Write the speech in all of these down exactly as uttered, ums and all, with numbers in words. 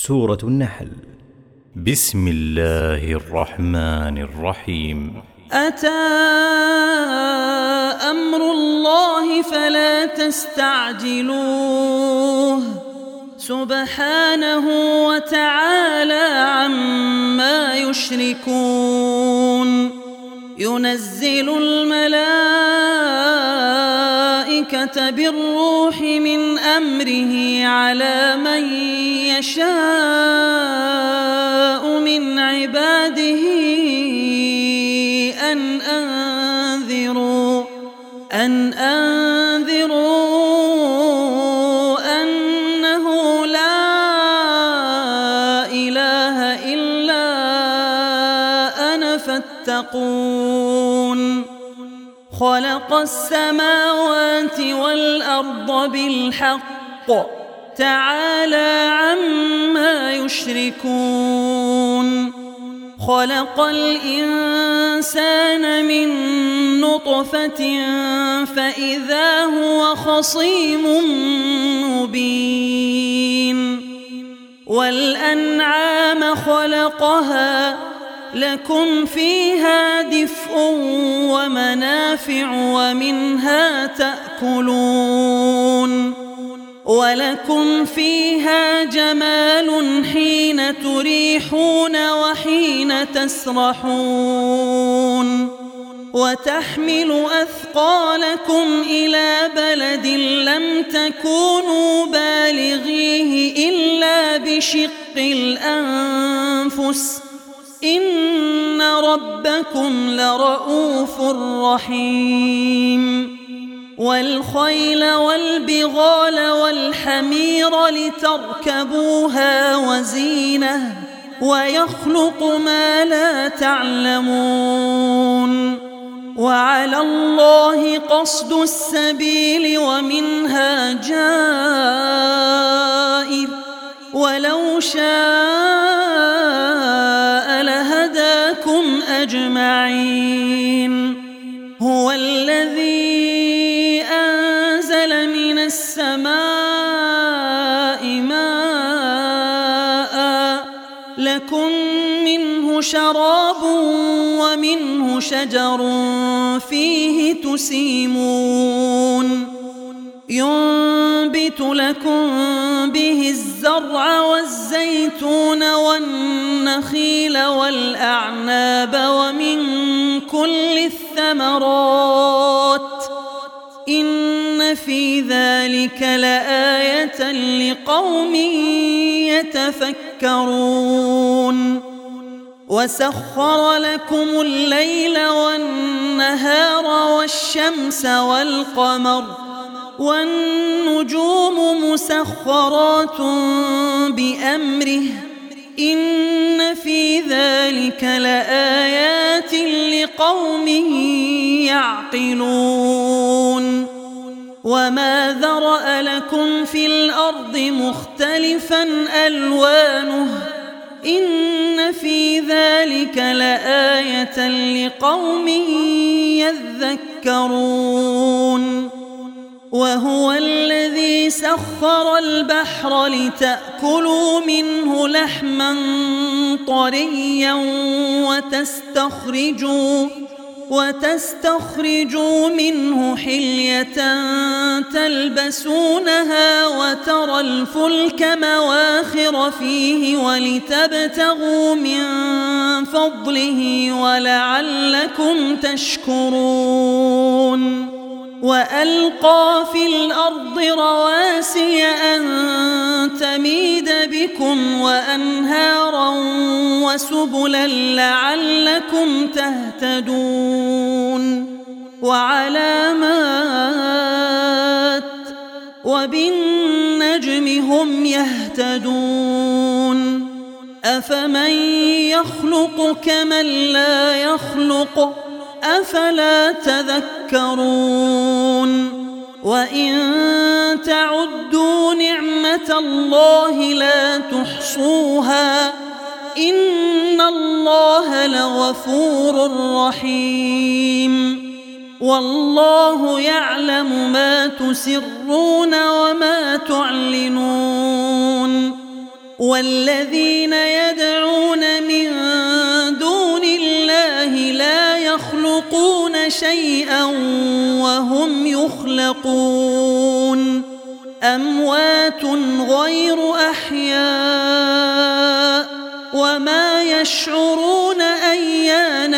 سورة النحل. بسم الله الرحمن الرحيم. أتى أمر الله فلا تستعجلوه سبحانه وتعالى عما يشركون. ينزل الملائكة بالروح من أمره على من يشاء من عباده أن أنذروا أن أنذروا أنه لا إله إلا أنا فاتقون. خلق السماوات والأرض بالحق تعالى عما يشركون. خلق الإنسان من نطفة فإذا هو خصيم مبين. والأنعام خلقها لكم فيها دفء ومنافع ومنها تأكلون. ولكم فيها جمال حين تريحون وحين تسرحون. وتحمل أثقالكم إلى بلد لم تكونوا بالغيه إلا بشق الأنفس إن ربكم لرؤوف رحيم. والخيل والبغال والحمير لتركبوها وزينة ويخلق ما لا تعلمون. وعلى الله قصد السبيل ومنها جائر ولو شاء لهداكم أجمعين. هو الذي أنزل من السماء ماء لكم منه شراب ومنه شجر فيه تسيمون. ينبت لكم به الزرع والزيتون والنخيل والأعناب ومن كل الثمرات إن في ذلك لآية لقوم يتفكرون. وسخر لكم الليل والنهار والشمس والقمر والنجوم مسخرات بأمره إن في ذلك لآيات لقوم يعقلون. وما ذرأ لكم في الأرض مختلفا ألوانه إن في ذلك لآية لقوم يذكرون. وهو الذي سخر البحر لتأكلوا منه لحما طريا وتستخرجوا وتستخرجوا منه حلية تلبسونها وترى الفلك مواخر فيه ولتبتغوا من فضله ولعلكم تشكرون. وألقى في الأرض رواسي أن تميد بكم وأنهارا وسبلا لعلكم تهتدون. وعلامات وبالنجم هم يهتدون. أفمن يخلق كمن لا يخلق أفلا تذكرون. وإن تعدوا نعمة الله لا تحصوها إن الله لغفور رحيم. والله يعلم ما تسرون وما تعلنون والذين يدعون من دون الله لا يخلقون شيئا وهم يخلقون أموات غير أحياء وما يشعرون أيان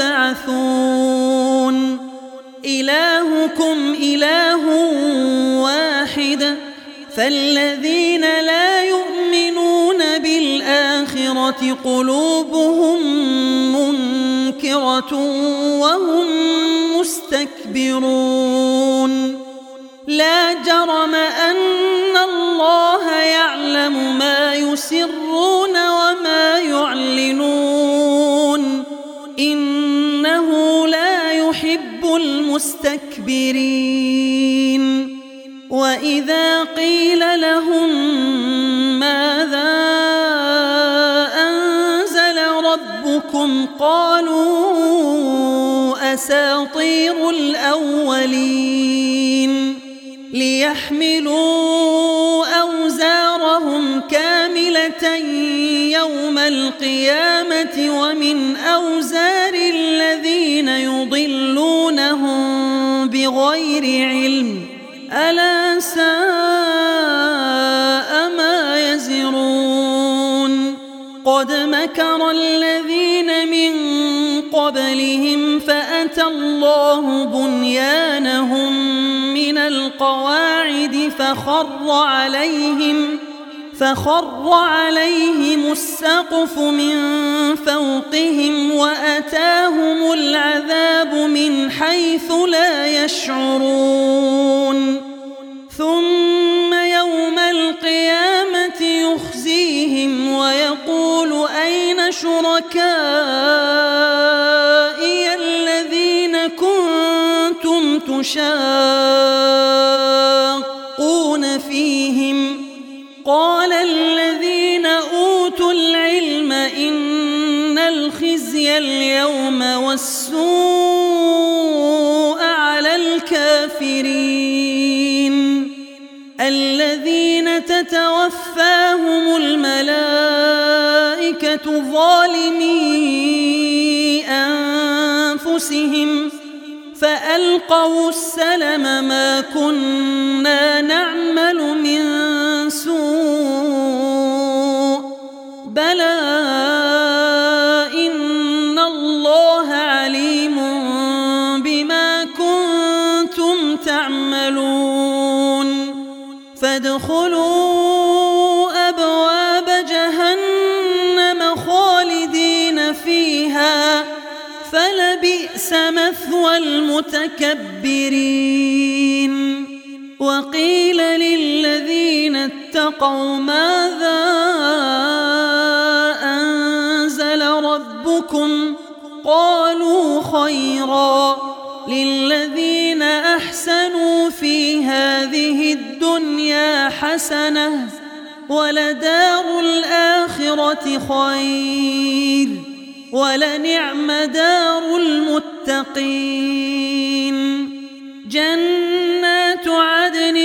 يبعثون إلهكم إله واحد فالذين لا يؤمنون بالآخرة قلوبهم منكرة وهم مستكبرون لا جرم أن الله يعلم ما يسرون وما يعلنون إنه لا يحب المستكبرين وإذا قيل لهم ماذا أنزل ربكم قالوا أساطير الأولين ليحملوا أوزارهم كاملة يوم القيامة ومن أوزار الذين يضلونهم بغير علم ألا ساء ما يزرون قد مكر الذين من قبلهم فأتى الله بنيانهم من القواعد فخر عليهم فخر عليهم السقف من فوقهم وأتاهم العذاب من حيث لا يشعرون ثم يوم القيامة يخزيهم ويقول أين شركائي الذين كنتم تشاقون فيهم قال الذين أوتوا العلم إن الخزي اليوم والسوء على الكافرين الذين تتوفاهم الملائكة ظالمي أنفسهم فألقوا السلم ما كنا نعمل من سوء بلى إن الله عليم بما كنتم تعملون فادخلوا أبواب جهنم خالدين فيها فلبئس مثوى المتكبرين وقيل للذين اتقوا ماذا أنزل ربكم قالوا خيرا للذين أحسنوا في هذه الدنيا حسنة ولدار الآخرة خير ولنعم دار المتقين جنات عدن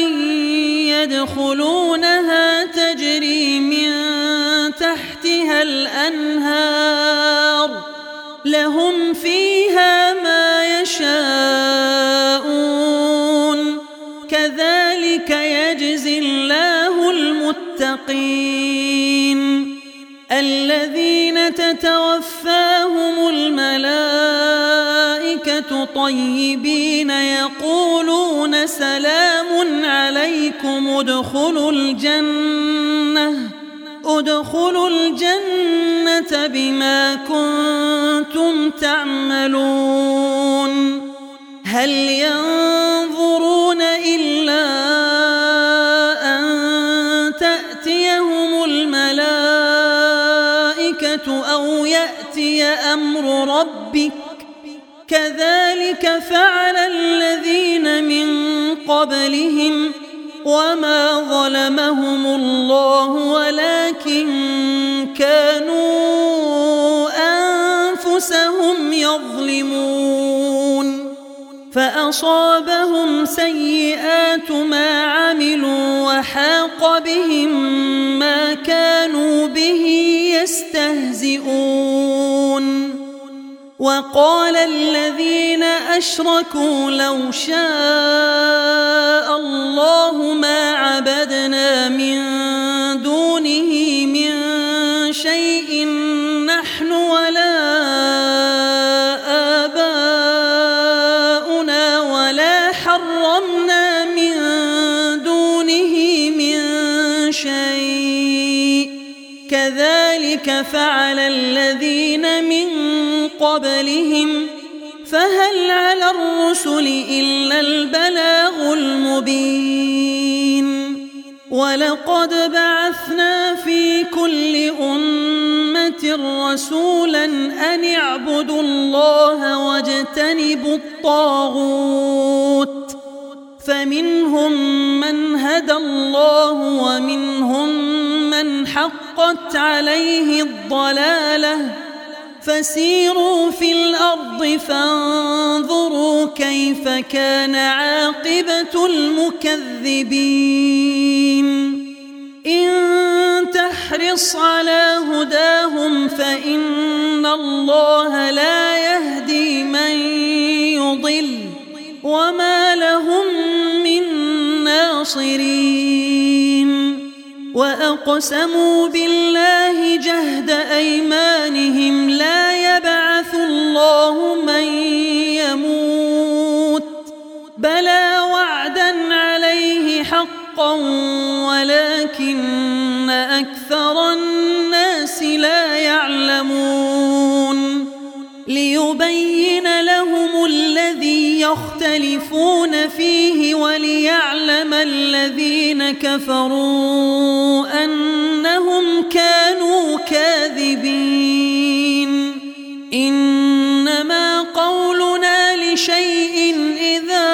يدخلونها تجري من تحتها الأنهار لهم فيها ما يشاءون كذلك يجزي الله المتقين الذين تتوفاهم الملائكة طيبين يقولون سلام عليكم ادخلوا الجنة ادخلوا الجنة بما كنتم تعملون هل ينظرون إلا أن تأتيهم الملائكة أو يأتي أمر ربك كذلك فعل الذين من قبلهم وما ظلمهم الله ولكن كانوا أنفسهم يظلمون فأصابهم سيئات ما عملوا وحاق بهم ما كانوا به يستهزئون وقال الذين أشركوا لو شاء الله ما عبدنا من دونه من شيء نحن ولا آباؤنا ولا حرمنا من دونه من شيء كذلك فعل الذين من قبلهم فهل على الرسل إلا البلاغ المبين ولقد بعثنا في كل أمة رسولا أن اعبدوا الله واجتنبوا الطاغوت فمنهم من هدى الله ومنهم من حقت عليه الضلالة فسيروا في الأرض فانظروا كيف كان عاقبة المكذبين إن تحرص على هداهم فإن الله لا يهدي من يضل وما لهم من ناصرين وأقسموا بالله جهد أيمانهم لا يبعث الله من يموت بلى وعدا عليه حقا ولكن أكثر الناس لا يعلمون ليبين لهم الذي يختلفون فيه وليعلم الذين كفروا أنهم كانوا كاذبين إنما قولنا لشيء إذا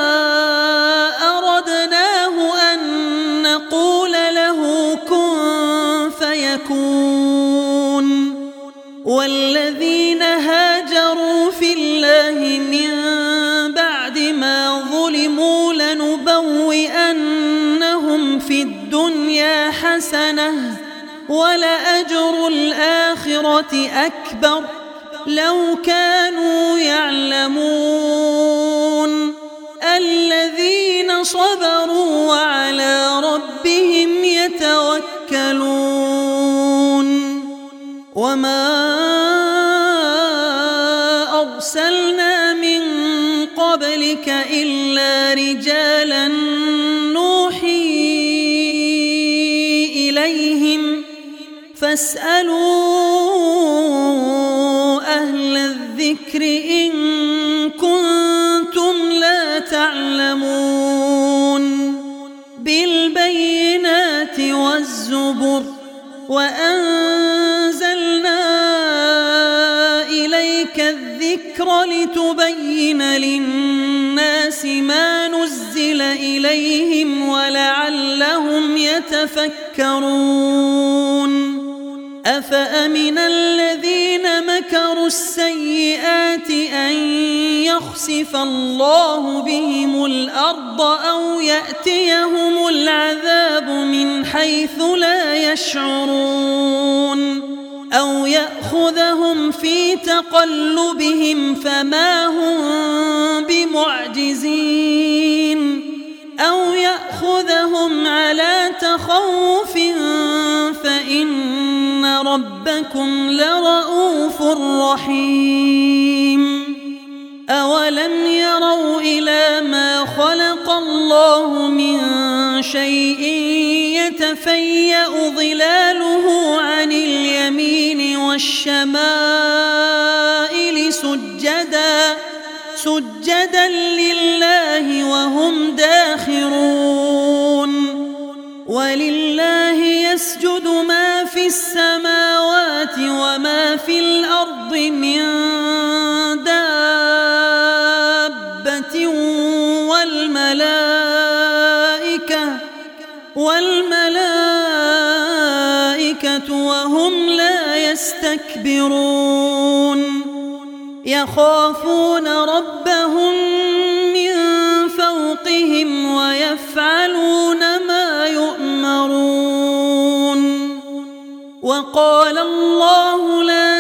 أردناه أن نقول له كن فيكون والذين هاجروا في الله من بعد ما ظلموا لنبوئنهم في الدنيا حسنة ولأجر الآخرة أكبر لو كانوا يعلمون الذين صبروا وعلى ربهم يتوكلون وما أرسلنا من قبلك إلا رجالا نوحي إليهم فاسألوا أهل الذكر إن كنتم لا تعلمون بالبينات والزبر وأنزلنا إليك الذكر لتبين للناس ما نزل إليهم ولعلهم يتفكرون أفأمن الذين مكروا السيئات أن يخسف الله بهم الأرض أو يأتيهم العذاب من حيث لا يشعرون أو يأخذهم في تقلبهم فما هم بمعجزين أو يأخذهم على تخوف فإن ربكم لرؤوف رحيم أولم يروا إلى ما خلق الله من شيء يتفيأ ظلاله عن اليمين والشمائل سجدا سجدا لله وهم داخرون ولله يسجد ما في السماوات وما في الأرض من دابة والملائكة والملائكة وهم لا يستكبرون يخافون ربهم يفعلون ما يؤمرون. وقال الله لا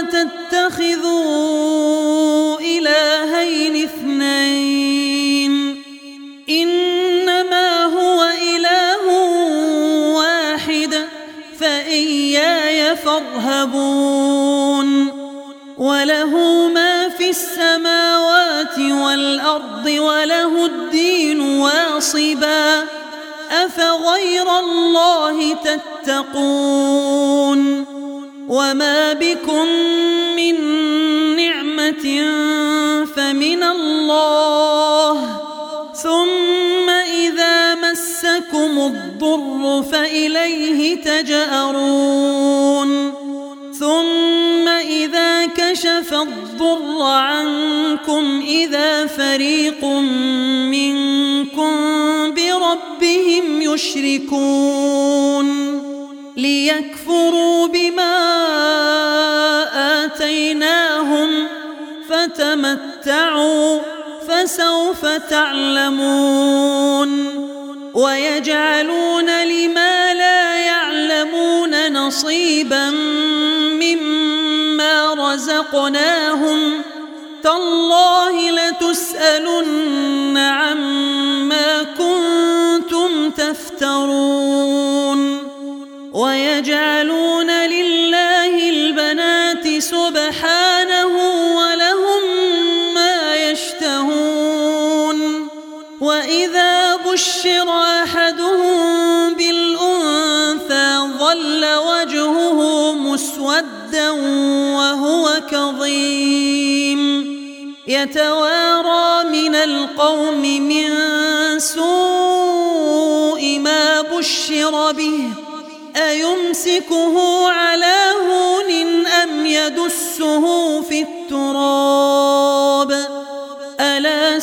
تتخذوا إلهين اثنين إنما هو إله واحد فإياي فارهبون. وله ما في السماوات والأرض وله الدين واصبا أفغير الله تتقون. وما بكم من نعمة فمن الله ثم إذا مسكم الضر فإليه تجأرون. ثم إذا كشف الضر عنكم إذا فريق منكم بربهم يشركون ليكفروا بما آتيناهم فتمتعوا فسوف تعلمون. ويجعلون لما لا يعلمون نصيبا مما رزقناهم تالله لتسألن عما كنتم تفترون. ويجعلون لله البنات سبحانه ولهم ما يشتهون. وإذا بشر أحدهم بالأنثى ظل وجهه مسودا وهو كظيم يتوارى من القوم من سوء ما بشر به أيمسكه على هون أم يدسه في التراب ألا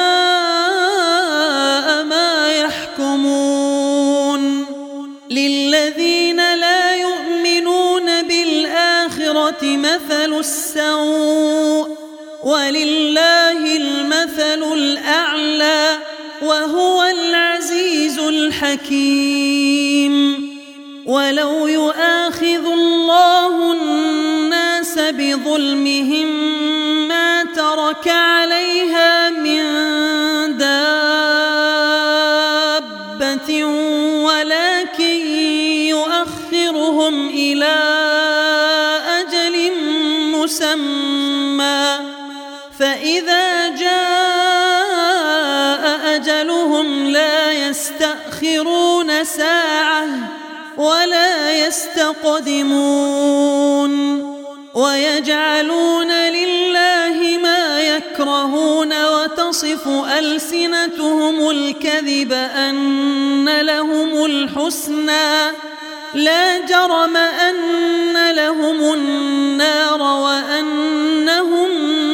ساء ما يحكمون. للذين لا يؤمنون بالآخرة مثل السوء ولله المثل الأعلى وهو العزيز الحكيم. ولو يؤاخذ الله الناس بظلمهم ما ترك عليها من دابة ولكن يؤخرهم إلى أجل مسمى فإذا جاء أجلهم لا يستأخرون ساعة ولا يستقدمون. ويجعلون لله ما يكرهون وتصف ألسنتهم الكذب أن لهم الحسنى لا جرم أن لهم النار وأنهم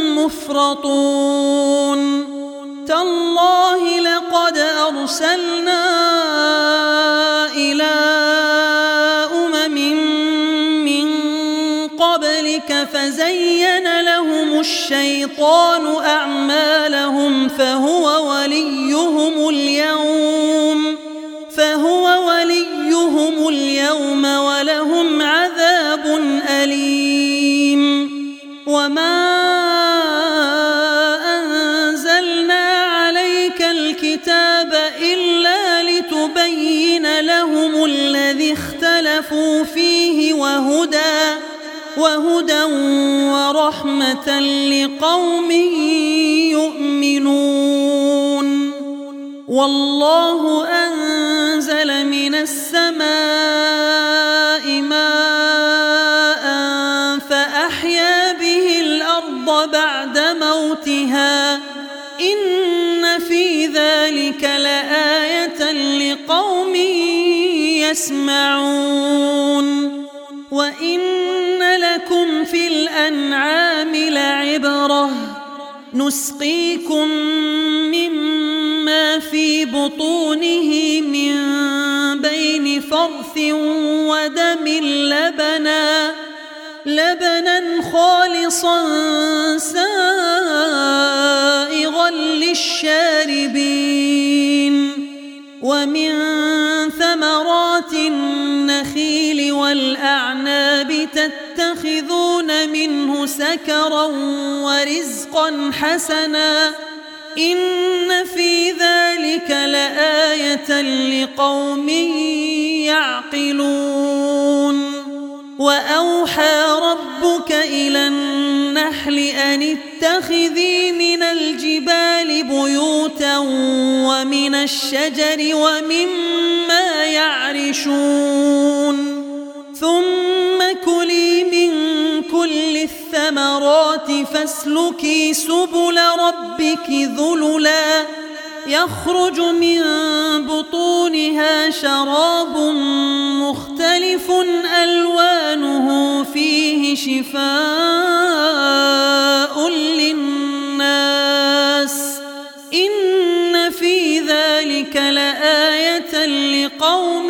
مفرطون. تالله لقد أرسلنا إلى أمم من قبلك فزين لهم الشيطان أعمالهم فهو وليهم اليوم فهو وليهم اليوم ولهم عذاب أليم. وما أنزلنا عليك الكتاب إلا لتبين لهم الذي اختلفوا فيه وهدى وهدى ورحمة لقوم يؤمنون. والله أنزل من السماء ماء فأحيا به الأرض بعد موتها إن في ذلك لآية لقوم يسمعون. وإن لكم في الأنعام لعبرة نسقيكم مما في بطونه من بين فرث ودم لبنا لبنا خالصا سائغا للشاربين ومن ثمرات النخيل والأعناب تتخذون منه سكرا ورزقا حسنا إن في ذلك لآية لقوم يعقلون وأوحى ربك إلى النحل أن اتخذي من الجبال بيوتا ومن الشجر ومما يعرشون ثم كلي من كل الثمرات فاسلكي سبل ربك ذللا يخرج من بطونها شراب مختلف ألوانه فيه شفاء للناس إن في ذلك لآية لقوم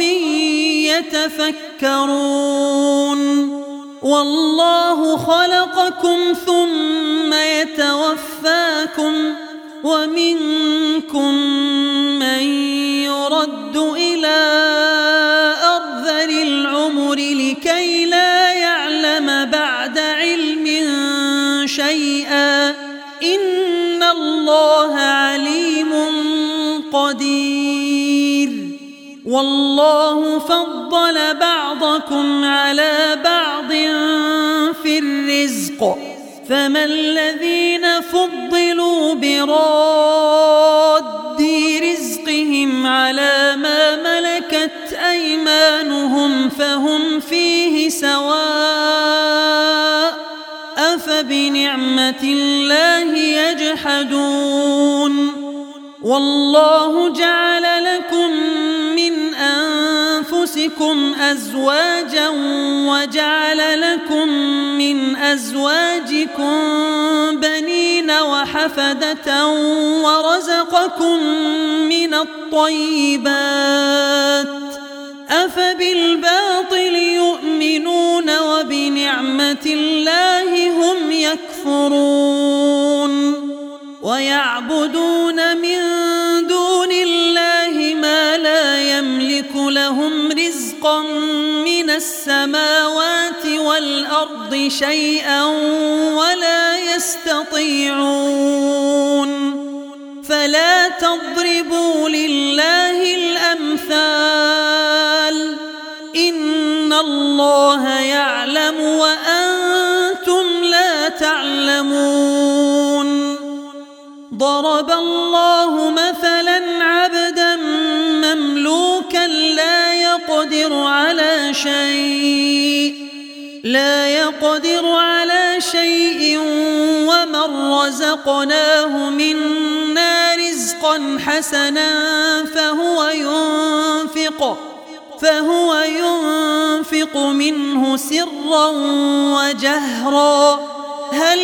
يتفكرون والله خلقكم ثم يتوفاكم ومنكم من يرد إلى أرذل العمر لكي لا يعلم بعد علم شيئا إن الله عليم قدير والله فضل بعضكم على بعض في الرزق فما الذين فضلوا براد رزقهم على ما ملكت أيمانهم فهم فيه سواء أفبنعمة الله يجحدون والله جعل لكم من أنفسكم أزواجا وجعل لكم من أزواجكم بنين وحفدة ورزقكم من الطيبات أفبالباطل يؤمنون وبنعمة الله هم يكفرون ويعبدون من دون الله ما لا يملك لهم رزقا من السماوات والأرض شيئا ولا يستطيعون فلا تضربوا لله الأمثال إن الله يعلم وأنتم لا تعلمون ضرب الله مثلا عبدا مملوكا لا يقدر على شيء لا يقدر على شيء ومن رزقناه منا رزقا حسنا فهو ينفق فهو ينفق منه سرا وجهرا هل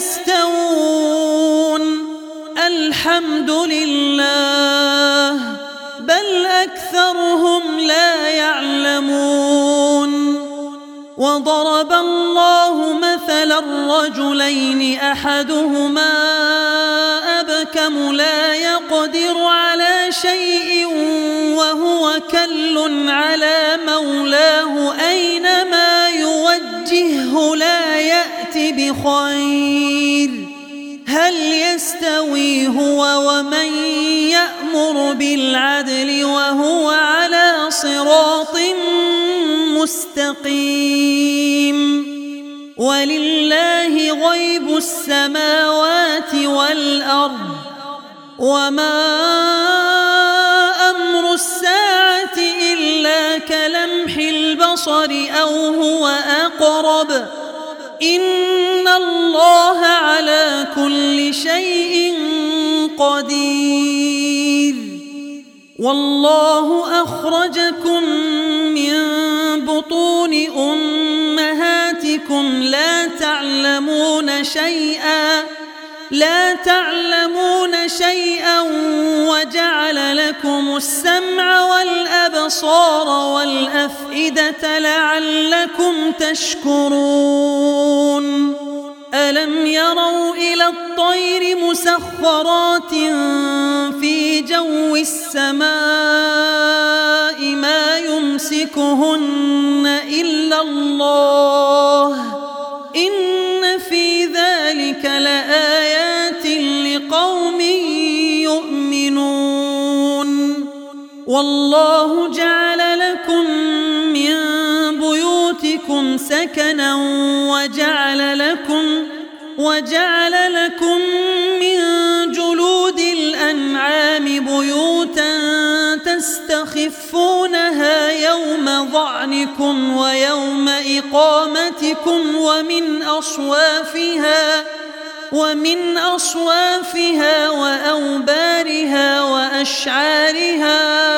يستوون الحمد لله بل أكثرهم لا يعلمون وضرب الله مثلا الرجلين أحدهما أبكم لا يقدر على شيء وهو كل على مولاه أينما يوجهه لا يأتي بخير هل يستوي هو ومن يأمر بالعدل وهو على صراط مستقيم ولله غيب السماوات والأرض وما أمر الساعة إلا كلمح البصر أو هو أقرب إن الله على كل شيء قدير والله أخرجكم من بطون أمهاتكم لا تعلمون شيئا لا تعلمون شيئا وجعل لكم السمع والأبصار والأفئدة لعلكم تشكرون ألم يروا إلى الطير مسخرات في جو السماء ما يمسكهن إلا الله إن في ذلك لآيات لقوم يؤمنون والله جعل لكم من بيوتكم سكنا وجعل لكم وجعل لكم من جلود الأنعام بيوتا تستخفونها يوم ظعنكم ويوم إقامتكم ومن أصوافها ومن أصوافها وأوبارها وأشعارها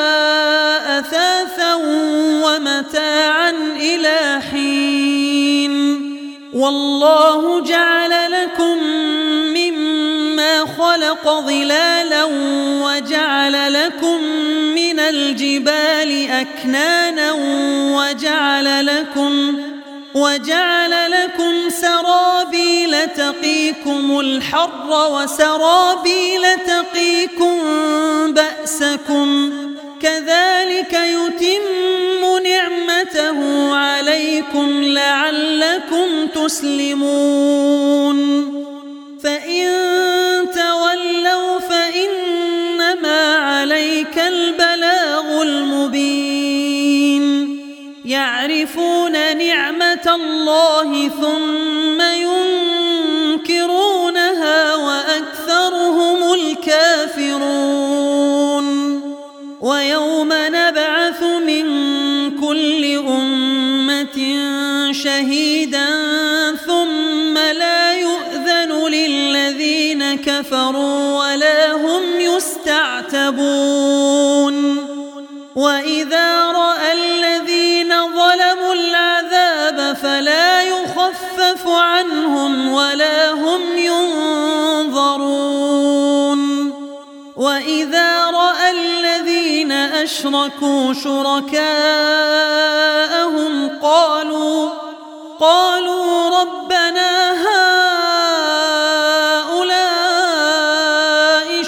أثاثا ومتاعا إلى حين والله جعل لكم مما خلق ظلالا وجعل لكم من الجبال أكنانا وجعل لكم وجعل لكم سرابيل تقيكم الحر وسرابيل تقيكم بأسكم كذلك يتم نعمته عليكم لعلكم تسلمون فإن تولوا فإنما عليك البلاغ المبين يعرفون نعمة الله ثم ينكرونها وأكثرهم الكافرون ويوم نبعث من كل أمة شهيدا ثم لا يؤذن للذين كفروا ولا هم يستعتبون وإذا رأى الذين ظلموا العذاب فلا يخفف عنهم ولا هم ينظرون وإذا رأى الذين أشركوا شركاءهم قالوا قالوا ربنا هؤلاء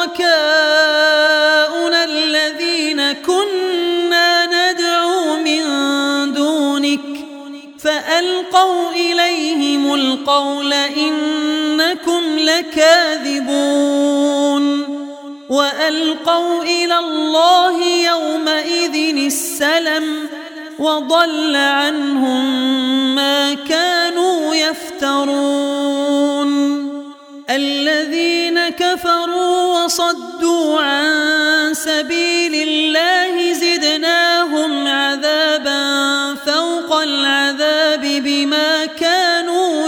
شركاؤنا الذين كنا ندعو من دونك فألقوا إليهم القول إنكم لكاذبون وألقوا إلى الله يومئذ السلم وضل عنهم ما كانوا يفترون الذين كفروا وصدوا عن سبيل الله زدناهم عذابا فوق العذاب بما كانوا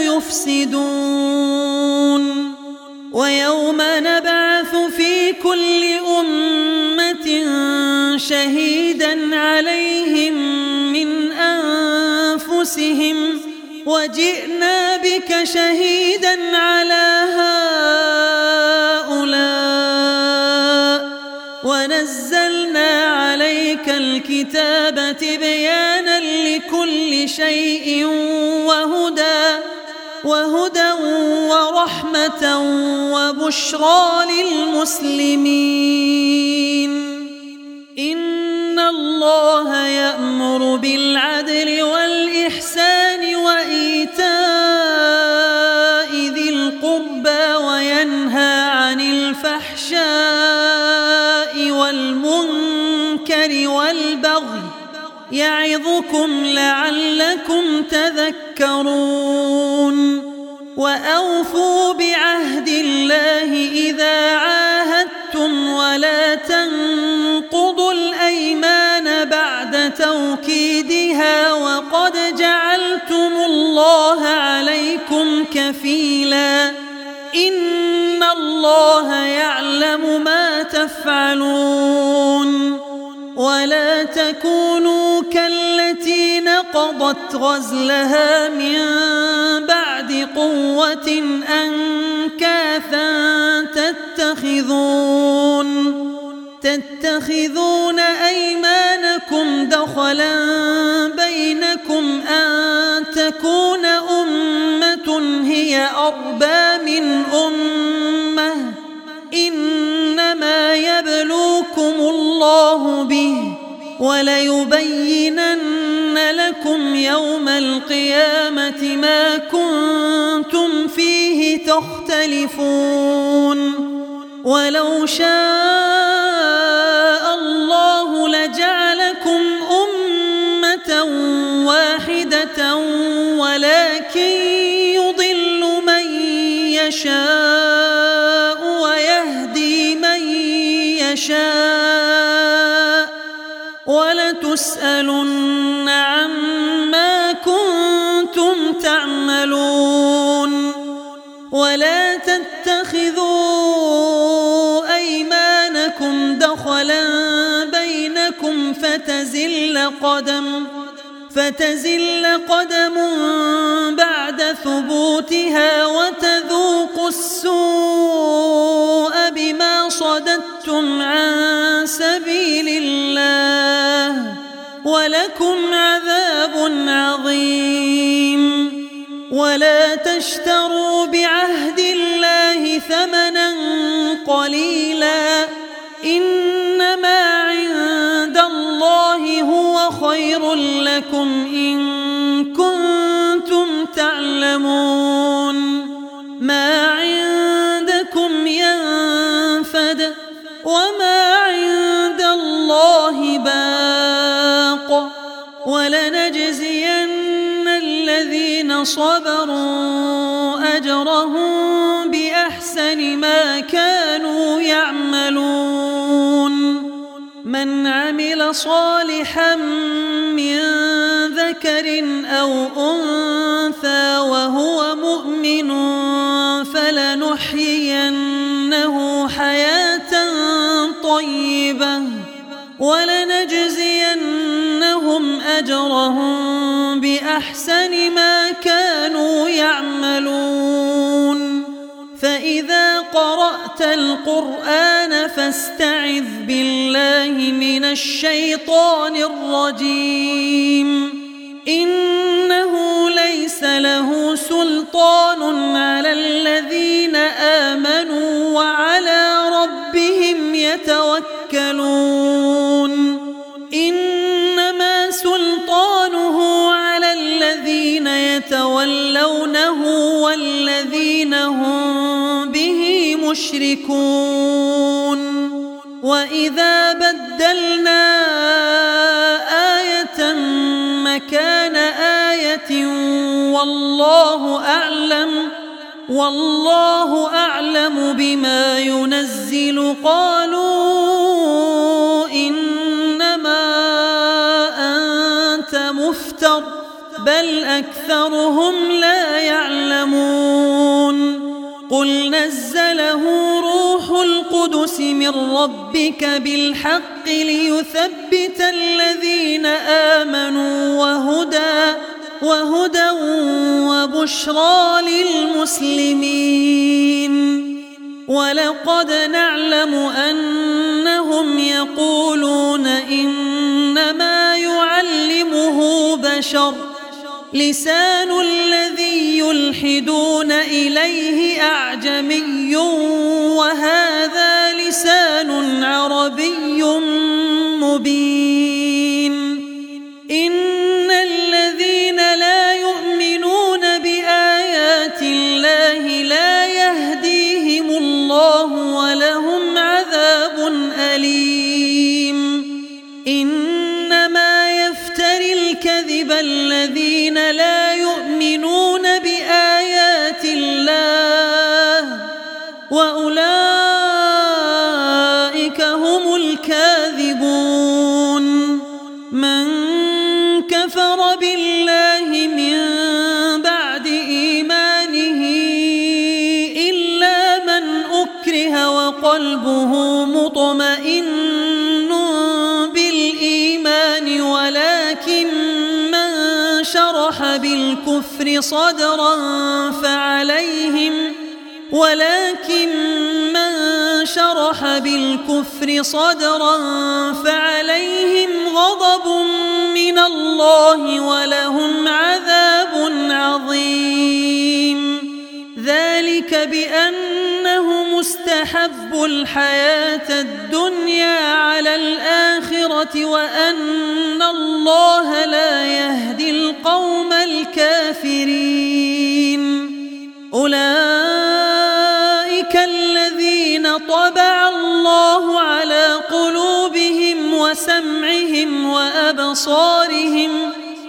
يفسدون ويوم نبعث في كل أمة شهيدا عليهم من أنفسهم وجئنا بك شهيدا على هؤلاء ونزلنا عليك الكتاب تبيانا لكل شيء وهدى وهدى ورحمة وبشرى للمسلمين إن الله يأمر بالعدل والإحسان وإيتاء ذي القربى وينهى عن الفحشاء والمنكر والبغي يعظكم لعلكم تذكرون وأوفوا بعهد الله إذا عاهدتم ولا تنقضوا الأيمان بعد توكيدها وقد جعلتم الله عليكم كفيلا إن الله يعلم ما تفعلون ولا تكونوا كالتي نقضت غزلها من بعد قوة أنكاثا تتخذون تتخذون أيمانكم دخلا بينكم أن تكون أمة هي هي أربى من أمة إنما يبلوكم الله به وليبينن لكم يوم القيامة ما كنتم فيه تختلفون ولو شاء الله لجعلكم أمة واحدة ولكن يضل من يشاء ويهدي من يشاء ولتسألن عما كنتم تعملون ولا تتخذوا أيمانكم دخلا بينكم فتزل قدم فتزل قدم بعد ثبوتها وتذوقوا السوء بما صددتم عن سبيل الله ولكم عذاب عظيم ولا تشتروا بعهد الله ثمنا قليلا إنما عند الله هو خير لكم إن كنتم تعلمون ما عندكم ينفد وما عند الله باق ولنجزين الذين صبروا أجرهم بأحسن ما كانوا يعملون من عمل صالحا من ذكر أو أنثى وهو مؤمن فلنحيينه حياة طيبة ولنجزينهم أجرهم بأحسن ما كانوا يعملون فإذا قرأت القرآن فاستعذ بالله من الشيطان الرجيم إنه ليس له سلطان على الذين آمنوا وعلى ربهم يتوكلون إنما سلطانه على الذين يتولونه والذين هم به مشركون وإذا بدلنا آية مكان آية والله أعلم والله أعلم بما ينزل قالوا إنما أنت مفتر بل أكثرهم لا يعلمون قل نزله روح القدس من ربك بالحق ليثبت الذين آمنوا وهدى وهدى وبشرى للمسلمين ولقد نعلم أنهم يقولون إنما يعلمه بشر لسان الذي يلحدون إليه أعجمي وهذا لسان عربي مبين إن الذين لا يؤمنون بآيات الله لا يهديهم الله ولهم عذاب أليم إنما يفتري الكذب الذين لا يؤمنون بآيات الله وأولئك هم الكاذبون من كفر بالله من بعد إيمانه إلا من أكره وقلبه مطمئن بالإيمان ولكن من شرح بالكفر صدرا فعليهم ولكن من شرح بالكفر صدرا فعليهم غضب من الله ولهم عذاب عظيم بأنهم استحبوا الحياة الدنيا على الآخرة وأن الله لا يهدي القوم الكافرين. أولئك الذين طبع الله على قلوبهم وسمعهم وأبصارهم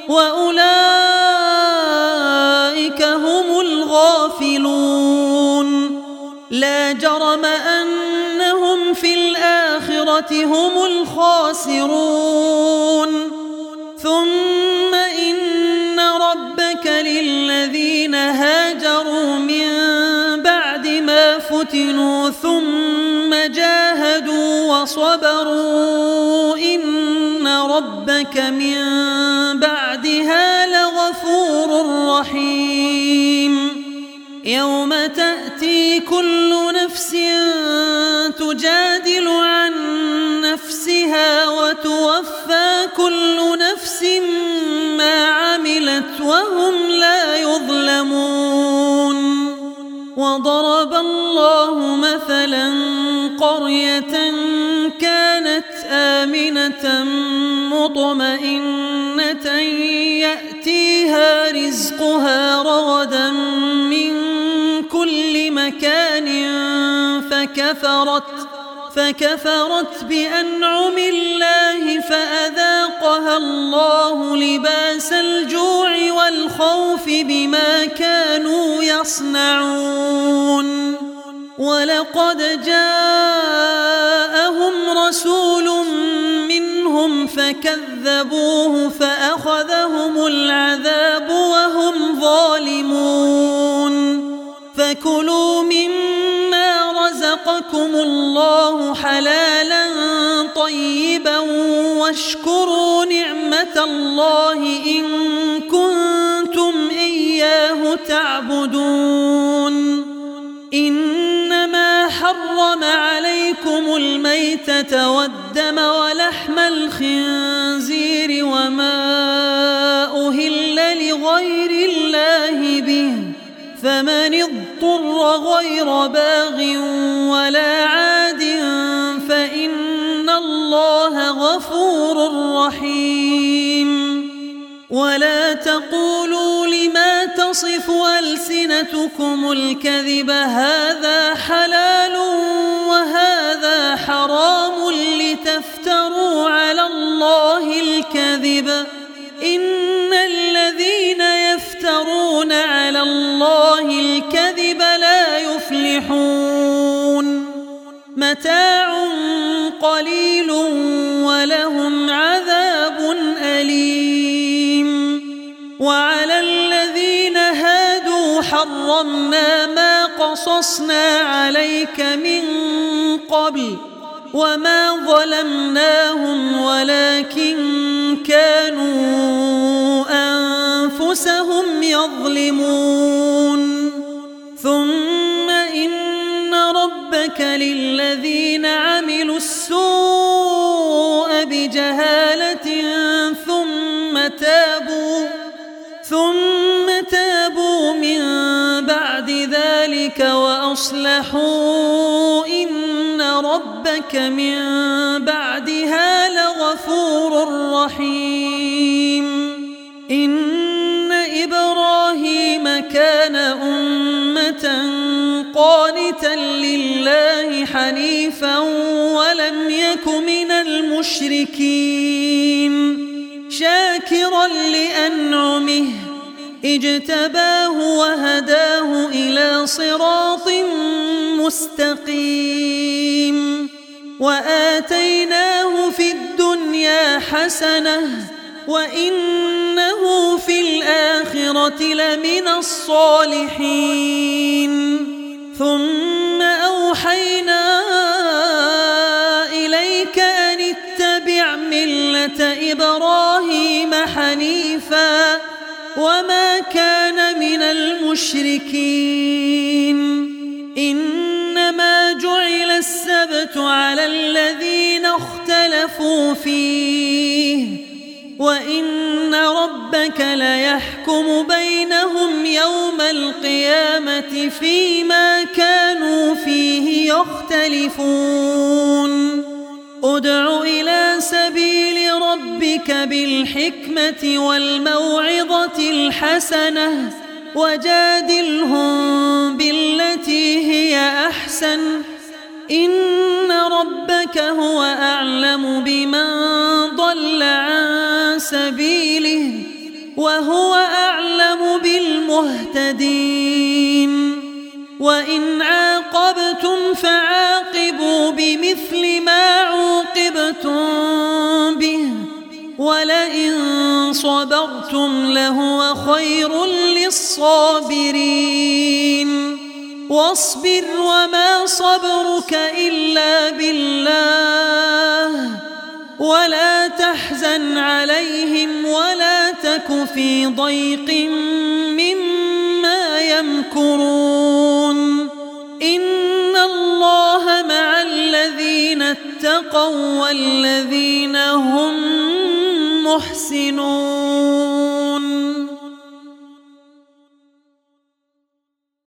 وأولئك هم الغافلون. لا جرم أنهم في الآخرة هم الخاسرون. ثم إن ربك للذين هاجروا من بعد ما فتنوا ثم جاهدوا وصبروا إن ربك من بعدها لغفور رحيم. يوم تأتي كل نفس تجادل عن نفسها وتوفى كل نفس ما عملت وهم لا يظلمون. وضرب الله مثلا قرية كانت آمنة مطمئنة يأتيها رزقها رغدا من كل مكان فكفرت فكفرت بأنعم الله فأذاقها الله لباس الجوع والخوف بما كانوا يصنعون. ولقد جاءهم رسول منهم فكذبوه فأخذهم العذاب وهم ظالمون. فكلوا مما رزقكم الله حلالا طيبا واشكروا نعمة الله إن كنتم إياه تعبدون. إنما حرم عليكم الميتة والدم ولحم الخنزير وما أهل لغير الله به فمن اضطر غير باغ ولا عاد فإن الله غفور رحيم. ولا تقولوا لما تصف ألسنتكم الكذب هذا حلال وهذا حرام لتفتروا على الله الكذب إن الذين يفترون على الله الكذب لا يفلحون. متاع قليل ولهم عذاب أليم. وعلى الذين هادوا حرمنا ما قصصنا عليك من قبل وما ظلمناهم ولكن كانوا أنفسهم يظلمون. ثم إن ربك للذين عملوا السوء بجهالة ثم تابوا ثم تابوا من بعد ذلك وأصلحوا إن ربك من بعدها لغفور رحيم. إن إبراهيم كان أمة قانتا لله حنيفا ولم يك من المشركين شاكرا لأنعمه اجتباه وهداه إلى صراط مستقيم. وآتيناه في الدنيا حسنة وإنه في الآخرة لمن الصالحين. ثم أوحينا إليك أن اتبع ملة إبراهيم حنيفا وما كان من المشركين. إنما جعل السبت على الذين اختلفوا فيه وإن ربك ليحكم بينهم يوم القيامة فيما كانوا فيه يختلفون ادع إلى سبيل ربك بالحكمة والموعظة الحسنة وجادلهم بالتي هي أحسن إن ربك هو أعلم بمن ضل عن سبيله وهو أعلم بالمهتدين وإن عاقبتم فعاقبوا بمثل ما عوقبتم به ولئن صبرتم لهو خير للصابرين واصبر وما صبرك إلا بالله ولا تحزن عليهم ولا تك في ضيق مما يمكرون إن الله مع الذين اتقوا والذين هم محسنون